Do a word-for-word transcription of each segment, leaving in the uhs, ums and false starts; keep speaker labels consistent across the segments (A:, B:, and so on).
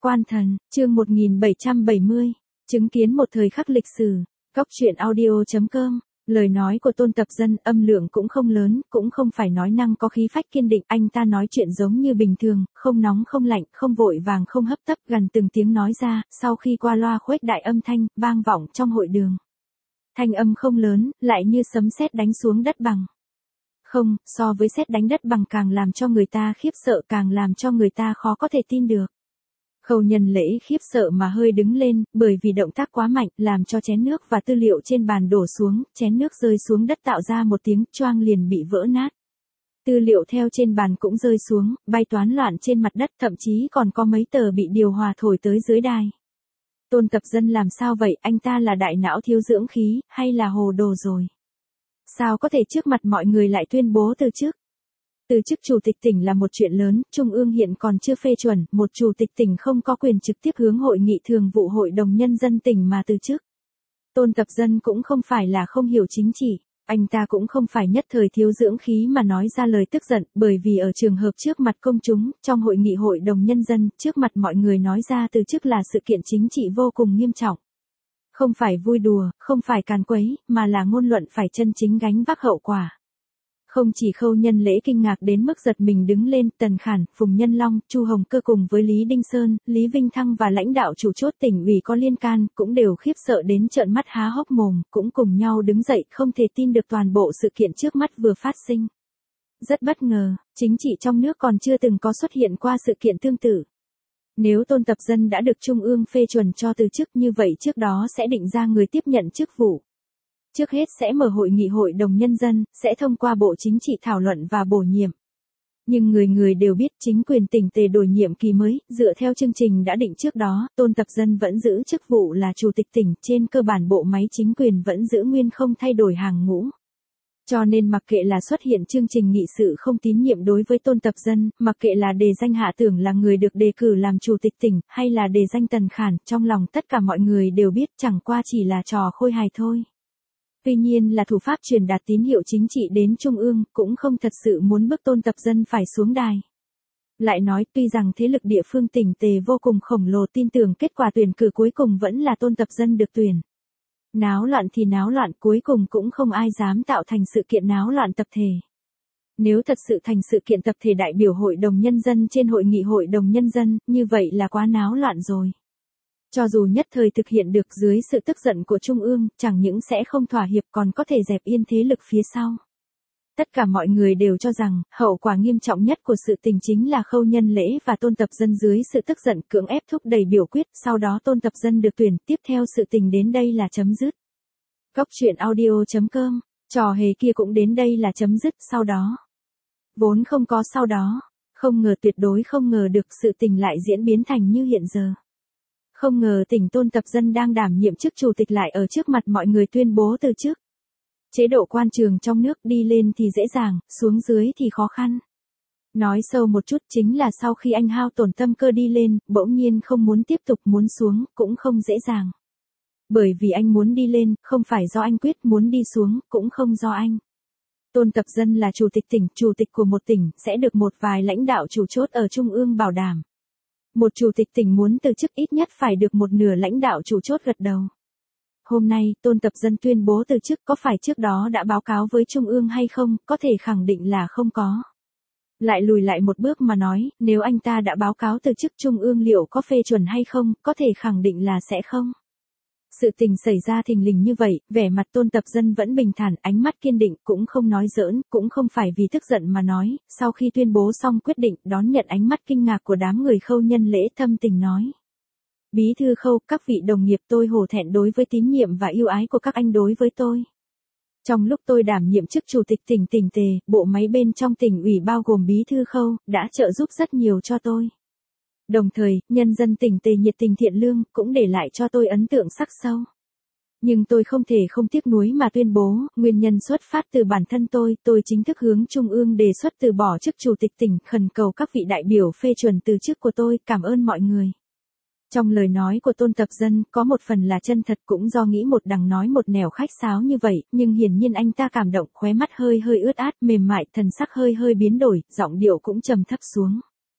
A: Quan thần, chương một nghìn bảy trăm bảy mươi, chứng kiến một thời khắc lịch sử. Góc truyện audio chấm com. Lời nói của Tôn Tập Dân âm lượng cũng không lớn, cũng không phải nói năng có khí phách kiên định, anh ta nói chuyện giống như bình thường, không nóng không lạnh, không vội vàng không hấp tấp, gần từng tiếng nói ra, sau khi qua loa khuếch đại âm thanh, vang vọng trong hội đường. Thanh âm không lớn, lại như sấm sét đánh xuống đất bằng. Không, so với sét đánh đất bằng càng làm cho người ta khiếp sợ, càng làm cho người ta khó có thể tin được. Khâu Nhân Lễ khiếp sợ mà hơi đứng lên, bởi vì động tác quá mạnh, làm cho chén nước và tư liệu trên bàn đổ xuống, chén nước rơi xuống đất tạo ra một tiếng choang liền bị vỡ nát. Tư liệu theo trên bàn cũng rơi xuống, bay toán loạn trên mặt đất, thậm chí còn có mấy tờ bị điều hòa thổi tới dưới đài. Tôn Tập Dân làm sao vậy, anh ta là đại não thiếu dưỡng khí, hay là hồ đồ rồi? Sao có thể trước mặt mọi người lại tuyên bố từ chức? Từ chức chủ tịch tỉnh là một chuyện lớn, Trung ương hiện còn chưa phê chuẩn, một chủ tịch tỉnh không có quyền trực tiếp hướng hội nghị thường vụ hội đồng nhân dân tỉnh mà từ chức. Tôn Tập Dân cũng không phải là không hiểu chính trị, anh ta cũng không phải nhất thời thiếu dưỡng khí mà nói ra lời tức giận, bởi vì ở trường hợp trước mặt công chúng, trong hội nghị hội đồng nhân dân, trước mặt mọi người nói ra từ chức là sự kiện chính trị vô cùng nghiêm trọng. Không phải vui đùa, không phải càn quấy, mà là ngôn luận phải chân chính gánh vác hậu quả. Không chỉ Khâu Nhân Lễ kinh ngạc đến mức giật mình đứng lên, Tần Khản, Phùng Nhân Long, Chu Hồng Cơ cùng với Lý Đinh Sơn, Lý Vinh Thăng và lãnh đạo chủ chốt tỉnh ủy có liên can, cũng đều khiếp sợ đến trợn mắt há hốc mồm, cũng cùng nhau đứng dậy, không thể tin được toàn bộ sự kiện trước mắt vừa phát sinh. Rất bất ngờ, chính trị trong nước còn chưa từng có xuất hiện qua sự kiện tương tự. Nếu Tôn Tập Dân đã được Trung ương phê chuẩn cho từ chức, như vậy trước đó sẽ định ra người tiếp nhận chức vụ. Trước hết sẽ mở hội nghị hội đồng nhân dân, sẽ thông qua Bộ Chính trị thảo luận và bổ nhiệm. Nhưng người người đều biết chính quyền tỉnh Tề đổi nhiệm kỳ mới, dựa theo chương trình đã định trước đó, Tôn Tập Dân vẫn giữ chức vụ là chủ tịch tỉnh, trên cơ bản bộ máy chính quyền vẫn giữ nguyên không thay đổi hàng ngũ. Cho nên mặc kệ là xuất hiện chương trình nghị sự không tín nhiệm đối với Tôn Tập Dân, mặc kệ là đề danh Hạ Tưởng là người được đề cử làm chủ tịch tỉnh, hay là đề danh Tần Khản, trong lòng tất cả mọi người đều biết chẳng qua chỉ là trò khôi hài thôi. Tuy nhiên là thủ pháp truyền đạt tín hiệu chính trị đến Trung ương, cũng không thật sự muốn bức Tôn Tập Dân phải xuống đài. Lại nói, tuy rằng thế lực địa phương tỉnh Tề vô cùng khổng lồ, tin tưởng kết quả tuyển cử cuối cùng vẫn là Tôn Tập Dân được tuyển. Náo loạn thì náo loạn, cuối cùng cũng không ai dám tạo thành sự kiện náo loạn tập thể. Nếu thật sự thành sự kiện tập thể đại biểu hội đồng nhân dân trên hội nghị hội đồng nhân dân, như vậy là quá náo loạn rồi. Cho dù nhất thời thực hiện được dưới sự tức giận của Trung ương, chẳng những sẽ không thỏa hiệp còn có thể dẹp yên thế lực phía sau. Tất cả mọi người đều cho rằng, hậu quả nghiêm trọng nhất của sự tình chính là Khâu Nhân Lễ và Tôn Tập Dân dưới sự tức giận cưỡng ép thúc đẩy biểu quyết, sau đó Tôn Tập Dân được tuyển, tiếp theo sự tình đến đây là chấm dứt. Góc truyện audio chấm com, trò hề kia cũng đến đây là chấm dứt, sau đó. Vốn không có sau đó, không ngờ, tuyệt đối không ngờ được sự tình lại diễn biến thành như hiện giờ. Không ngờ tỉnh Tôn Tập Dân đang đảm nhiệm chức chủ tịch lại ở trước mặt mọi người tuyên bố từ chức. Chế độ quan trường trong nước đi lên thì dễ dàng, xuống dưới thì khó khăn. Nói sâu một chút chính là sau khi anh hao tổn tâm cơ đi lên, bỗng nhiên không muốn tiếp tục, muốn xuống, cũng không dễ dàng. Bởi vì anh muốn đi lên, không phải do anh quyết, muốn đi xuống, cũng không do anh. Tôn Tập Dân là chủ tịch tỉnh, chủ tịch của một tỉnh, sẽ được một vài lãnh đạo chủ chốt ở Trung ương bảo đảm. Một chủ tịch tỉnh muốn từ chức ít nhất phải được một nửa lãnh đạo chủ chốt gật đầu. Hôm nay, Tôn Tập Dân tuyên bố từ chức, có phải trước đó đã báo cáo với Trung ương hay không, có thể khẳng định là không có. Lại lùi lại một bước mà nói, nếu anh ta đã báo cáo từ chức, Trung ương liệu có phê chuẩn hay không, có thể khẳng định là sẽ không. Sự tình xảy ra thình lình như vậy, vẻ mặt Tôn Tập Dân vẫn bình thản, ánh mắt kiên định, cũng không nói giỡn, cũng không phải vì tức giận mà nói, sau khi tuyên bố xong quyết định, đón nhận ánh mắt kinh ngạc của đám người Khâu Nhân Lễ, thâm tình nói. Bí thư Khâu, các vị đồng nghiệp, tôi hổ thẹn đối với tín nhiệm và yêu ái của các anh đối với tôi. Trong lúc tôi đảm nhiệm chức chủ tịch tỉnh tỉnh Tề, bộ máy bên trong tỉnh ủy bao gồm Bí thư Khâu, đã trợ giúp rất nhiều cho tôi. Đồng thời, nhân dân tỉnh Tề nhiệt tình thiện lương, cũng để lại cho tôi ấn tượng sắc sâu. Nhưng tôi không thể không tiếc nuối mà tuyên bố, nguyên nhân xuất phát từ bản thân tôi, tôi chính thức hướng Trung ương đề xuất từ bỏ chức chủ tịch tỉnh, khẩn cầu các vị đại biểu phê chuẩn từ chức của tôi, cảm ơn mọi người. Trong lời nói của Tôn Tập Dân, có một phần là chân thật, cũng do nghĩ một đằng nói một nẻo khách sáo như vậy, nhưng hiển nhiên anh ta cảm động, khóe mắt hơi hơi ướt át, mềm mại, thần sắc hơi hơi biến đổi, giọng điệu cũng trầm thấp xuống.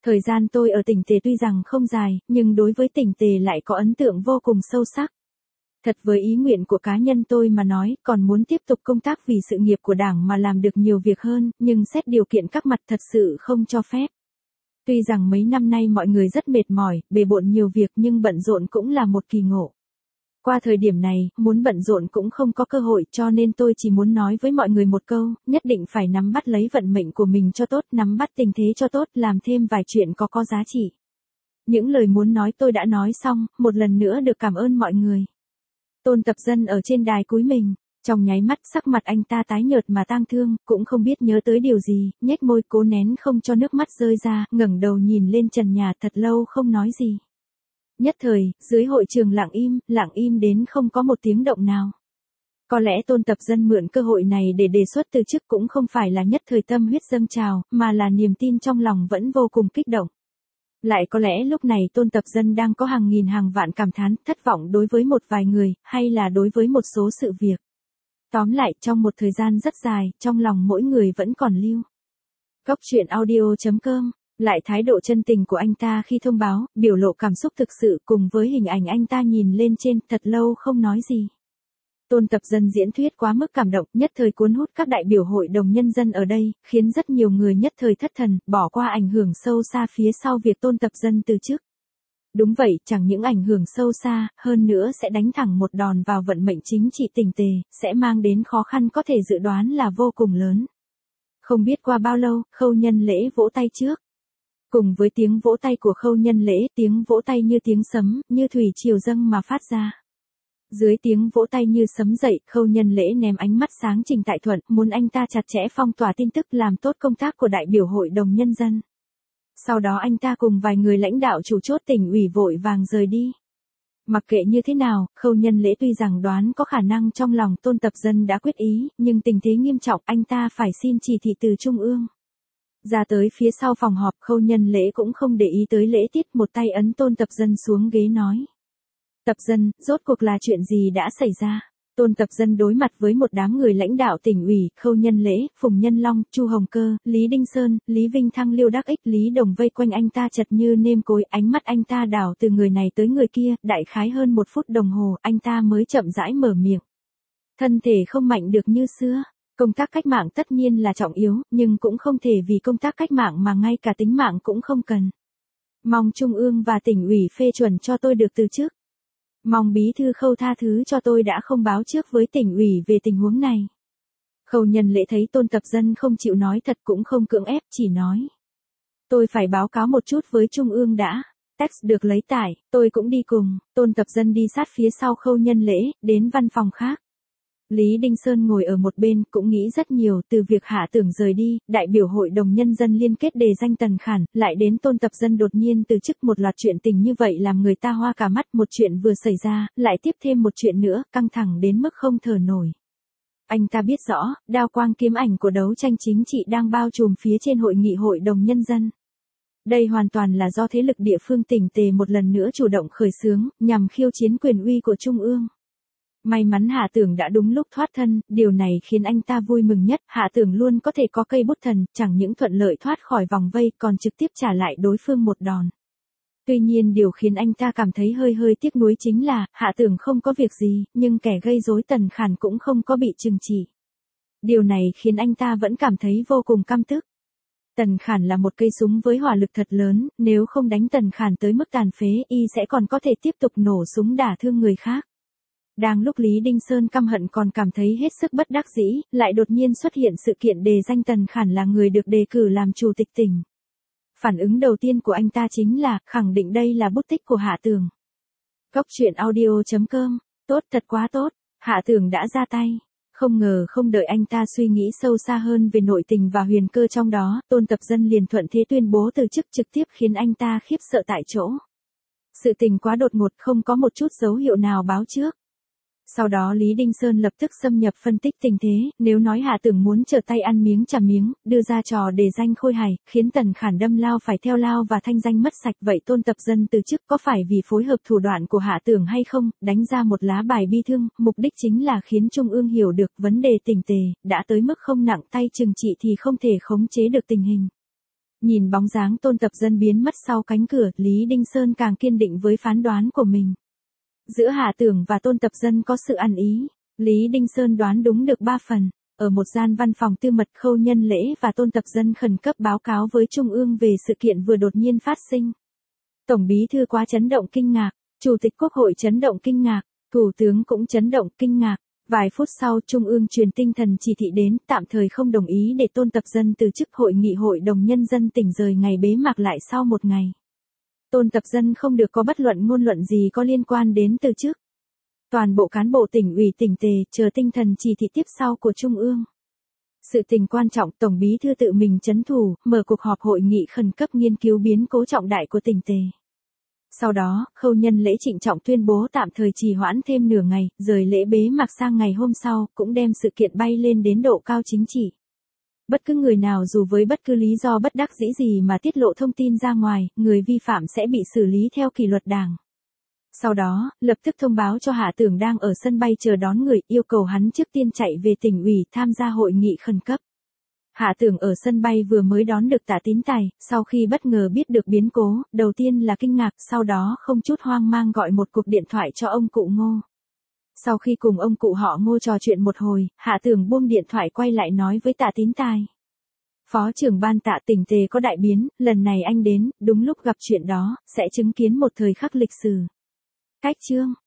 A: Thời gian tôi ở tỉnh Tề tuy rằng không dài, nhưng đối với tỉnh Tề lại có ấn tượng vô cùng sâu sắc. Thật với ý nguyện của cá nhân tôi mà nói, còn muốn tiếp tục công tác vì sự nghiệp của Đảng mà làm được nhiều việc hơn, nhưng xét điều kiện các mặt thật sự không cho phép. Tuy rằng mấy năm nay mọi người rất mệt mỏi, bề bộn nhiều việc nhưng bận rộn cũng là một kỳ ngộ. Qua thời điểm này, muốn bận rộn cũng không có cơ hội, cho nên tôi chỉ muốn nói với mọi người một câu, nhất định phải nắm bắt lấy vận mệnh của mình cho tốt, nắm bắt tình thế cho tốt, làm thêm vài chuyện có có giá trị. Những lời muốn nói tôi đã nói xong, một lần nữa được cảm ơn mọi người. Tôn Tập Dân ở trên đài cúi mình, trong nháy mắt sắc mặt anh ta tái nhợt mà tang thương, cũng không biết nhớ tới điều gì, nhếch môi cố nén không cho nước mắt rơi ra, ngẩng đầu nhìn lên trần nhà thật lâu không nói gì. Nhất thời, dưới hội trường lặng im, lặng im đến không có một tiếng động nào. Có lẽ Tôn Tập Dân mượn cơ hội này để đề xuất từ chức cũng không phải là nhất thời tâm huyết dâng trào, mà là niềm tin trong lòng vẫn vô cùng kích động. Lại có lẽ lúc này Tôn Tập Dân đang có hàng nghìn hàng vạn cảm thán, thất vọng đối với một vài người, hay là đối với một số sự việc. Tóm lại, trong một thời gian rất dài, trong lòng mỗi người vẫn còn lưu. Góc truyện audio chấm com. Lại thái độ chân tình của anh ta khi thông báo, biểu lộ cảm xúc thực sự cùng với hình ảnh anh ta nhìn lên trên, thật lâu không nói gì. Tôn Tập Dân diễn thuyết quá mức cảm động, nhất thời cuốn hút các đại biểu hội đồng nhân dân ở đây, khiến rất nhiều người nhất thời thất thần, bỏ qua ảnh hưởng sâu xa phía sau việc Tôn Tập Dân từ chức. Đúng vậy, chẳng những ảnh hưởng sâu xa, hơn nữa sẽ đánh thẳng một đòn vào vận mệnh chính trị tỉnh Tề, sẽ mang đến khó khăn có thể dự đoán là vô cùng lớn. Không biết qua bao lâu, Khâu Nhân Lễ vỗ tay trước. Cùng với tiếng vỗ tay của Khâu Nhân Lễ, tiếng vỗ tay như tiếng sấm, như thủy triều dâng mà phát ra. Dưới tiếng vỗ tay như sấm dậy, Khâu Nhân Lễ ném ánh mắt sáng Trình Tại Thuận, muốn anh ta chặt chẽ phong tỏa tin tức làm tốt công tác của đại biểu hội đồng nhân dân. Sau đó anh ta cùng vài người lãnh đạo chủ chốt tỉnh ủy vội vàng rời đi. Mặc kệ như thế nào, Khâu Nhân Lễ tuy rằng đoán có khả năng trong lòng Tôn Tập Dân đã quyết ý, nhưng tình thế nghiêm trọng anh ta phải xin chỉ thị từ Trung ương. Ra tới phía sau phòng họp, Khâu Nhân Lễ cũng không để ý tới lễ tiết, một tay ấn Tôn Tập Dân xuống ghế nói. Tập Dân, rốt cuộc là chuyện gì đã xảy ra? Tôn Tập Dân đối mặt với một đám người lãnh đạo tỉnh ủy, Khâu Nhân Lễ, Phùng Nhân Long, Chu Hồng Cơ, Lý Đinh Sơn, Lý Vinh Thăng, Liêu Đắc Ích, Lý Đồng vây quanh anh ta chật như nêm cối, ánh mắt anh ta đảo từ người này tới người kia, đại khái hơn một phút đồng hồ, anh ta mới chậm rãi mở miệng. Thân thể không mạnh được như xưa. Công tác cách mạng tất nhiên là trọng yếu, nhưng cũng không thể vì công tác cách mạng mà ngay cả tính mạng cũng không cần. Mong Trung ương và tỉnh ủy phê chuẩn cho tôi được từ chức. Mong bí thư Khâu tha thứ cho tôi đã không báo trước với tỉnh ủy về tình huống này. Khâu Nhân Lễ thấy Tôn Tập Dân không chịu nói thật cũng không cưỡng ép, chỉ nói. Tôi phải báo cáo một chút với Trung ương đã. Text được lấy tải, tôi cũng đi cùng. Tôn Tập Dân đi sát phía sau Khâu Nhân Lễ, đến văn phòng khác. Lý Đinh Sơn ngồi ở một bên, cũng nghĩ rất nhiều, từ việc Hạ Tưởng rời đi, đại biểu hội đồng nhân dân liên kết đề danh Tần Khản, lại đến Tôn Tập Dân đột nhiên từ chức, một loạt chuyện tình như vậy làm người ta hoa cả mắt, một chuyện vừa xảy ra, lại tiếp thêm một chuyện nữa, căng thẳng đến mức không thở nổi. Anh ta biết rõ, đao quang kiếm ảnh của đấu tranh chính trị đang bao trùm phía trên hội nghị hội đồng nhân dân. Đây hoàn toàn là do thế lực địa phương tỉnh Tề một lần nữa chủ động khởi xướng, nhằm khiêu chiến quyền uy của Trung ương. May mắn Hạ Tưởng đã đúng lúc thoát thân, điều này khiến anh ta vui mừng nhất, Hạ Tưởng luôn có thể có cây bút thần, chẳng những thuận lợi thoát khỏi vòng vây còn trực tiếp trả lại đối phương một đòn. Tuy nhiên điều khiến anh ta cảm thấy hơi hơi tiếc nuối chính là, Hạ Tưởng không có việc gì, nhưng kẻ gây rối Tần Khản cũng không có bị trừng trị. Điều này khiến anh ta vẫn cảm thấy vô cùng căm tức. Tần Khản là một cây súng với hỏa lực thật lớn, nếu không đánh Tần Khản tới mức tàn phế, y sẽ còn có thể tiếp tục nổ súng đả thương người khác. Đang lúc Lý Đinh Sơn căm hận còn cảm thấy hết sức bất đắc dĩ, lại đột nhiên xuất hiện sự kiện đề danh Tần Khản là người được đề cử làm chủ tịch tỉnh. Phản ứng đầu tiên của anh ta chính là, khẳng định đây là bút tích của Hạ Tưởng. Góc truyện audio chấm com, tốt thật quá tốt, Hạ Tưởng đã ra tay. Không ngờ không đợi anh ta suy nghĩ sâu xa hơn về nội tình và huyền cơ trong đó, Tôn Tập Dân liền thuận thế tuyên bố từ chức trực tiếp khiến anh ta khiếp sợ tại chỗ. Sự tình quá đột ngột, không có một chút dấu hiệu nào báo trước. Sau đó Lý Đinh Sơn lập tức xâm nhập phân tích tình thế, nếu nói Hạ Tưởng muốn trở tay ăn miếng trả miếng, đưa ra trò để danh khôi hài, khiến Tần Khản đâm lao phải theo lao và thanh danh mất sạch, vậy Tôn Tập Dân từ chức có phải vì phối hợp thủ đoạn của Hạ Tưởng hay không, đánh ra một lá bài bi thương, mục đích chính là khiến Trung ương hiểu được vấn đề tỉnh Tề, đã tới mức không nặng tay trừng trị thì không thể khống chế được tình hình. Nhìn bóng dáng Tôn Tập Dân biến mất sau cánh cửa, Lý Đinh Sơn càng kiên định với phán đoán của mình. Giữa Hạ Tưởng và Tôn Tập Dân có sự ăn ý, Lý Đinh Sơn đoán đúng được ba phần. Ở một gian văn phòng tư mật, Khâu Nhân Lễ và Tôn Tập Dân khẩn cấp báo cáo với Trung ương về sự kiện vừa đột nhiên phát sinh. Tổng bí thư quá chấn động kinh ngạc, Chủ tịch Quốc hội chấn động kinh ngạc, Thủ tướng cũng chấn động kinh ngạc. Vài phút sau Trung ương truyền tinh thần chỉ thị đến, tạm thời không đồng ý để Tôn Tập Dân từ chức hội nghị Hội đồng Nhân dân tỉnh rời ngày bế mạc lại sau một ngày. Tôn Tập Dân không được có bất luận ngôn luận gì có liên quan đến từ chức. Toàn bộ cán bộ tỉnh ủy tỉnh Tề chờ tinh thần chỉ thị tiếp sau của Trung ương. Sự tình quan trọng, Tổng bí thư tự mình chấn thủ, mở cuộc họp hội nghị khẩn cấp nghiên cứu biến cố trọng đại của tỉnh Tề. Sau đó, Khâu Nhân Lễ trịnh trọng tuyên bố tạm thời trì hoãn thêm nửa ngày, rời lễ bế mạc sang ngày hôm sau, cũng đem sự kiện bay lên đến độ cao chính trị. Bất cứ người nào dù với bất cứ lý do bất đắc dĩ gì mà tiết lộ thông tin ra ngoài, người vi phạm sẽ bị xử lý theo kỷ luật đảng. Sau đó, lập tức thông báo cho Hạ Tưởng đang ở sân bay chờ đón người, yêu cầu hắn trước tiên chạy về tỉnh ủy tham gia hội nghị khẩn cấp. Hạ Tưởng ở sân bay vừa mới đón được Tạ Tín Tài, sau khi bất ngờ biết được biến cố, đầu tiên là kinh ngạc, sau đó không chút hoang mang gọi một cuộc điện thoại cho ông cụ Ngô. Sau khi cùng ông cụ họ Ngô trò chuyện một hồi, Hạ Tưởng buông điện thoại quay lại nói với Tạ Tín Tài. Phó trưởng ban Tạ, tỉnh Tề có đại biến, lần này anh đến, đúng lúc gặp chuyện đó, sẽ chứng kiến một thời khắc lịch sử. Cách chương